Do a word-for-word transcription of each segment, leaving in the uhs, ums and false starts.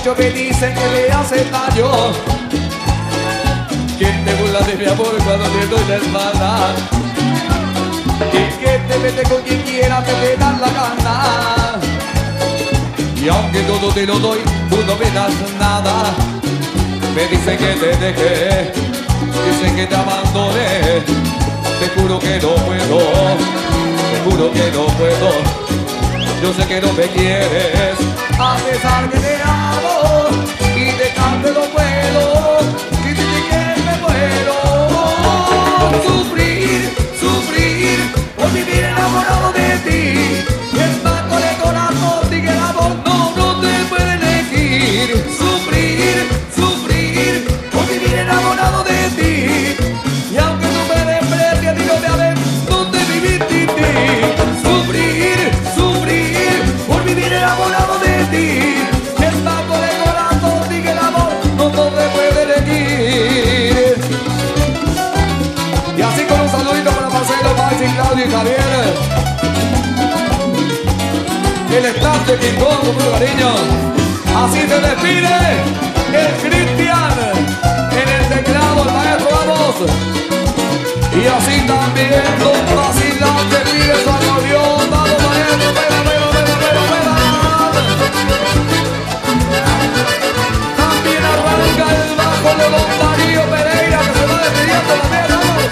muchos me dicen que le hace daño. ¿Quién te burla de mi amor cuando te doy la espalda? Y que te mete con quien quiera, te te dan la gana. Y aunque todo te lo doy, tú no me das nada. Me dicen que te dejé, dicen que te abandoné. Te juro que no puedo, te juro que no puedo. Yo sé que no me quieres, a pesar que te amo. Y dejarte no puedo, si te quieres me muero. Sufrir, sufrir, por vivir enamorado de ti. Es más con el corazón y que el amor no, no te puede elegir. Sufrir, sufrir, por vivir enamorado de ti. Y aunque tú me desprecies y no te ames, no te vivir sin ti. Sufrir, sufrir, por vivir enamorado de ti. Es más con el corazón y que el amor no, no te puede elegir. Y así con un saludito para Marcelo, Maxi, Claudio y Javier. El staff de King Kong, con mucho cariño. Así se despide el Cristian. En el teclado, el maestro, vamos. Y así también Don Vacilán que pide su acordeón. Vamos, maestro, pega, pega, pega, pega, pega. También arranca el bajo de Don Darío Pereira, que se va despidiendo también, vamos.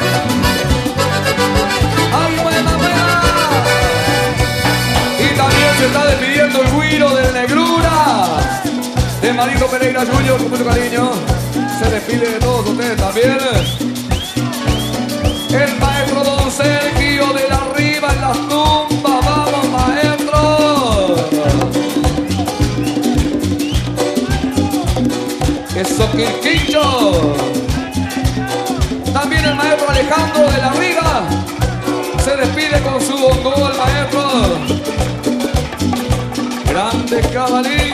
¡Ay, buena, buena! Y también se está despidiendo el güiro del Negrura, de Marito Pereira Junior, con mucho cariño. Se despide de todos ustedes también. El maestro Don Sergio de la Riva en las tumbas. Vamos, maestro. Eso, Quirquincho. También el maestro Alejandro de la Riva se despide con su bongo, el maestro. Grande cabalín.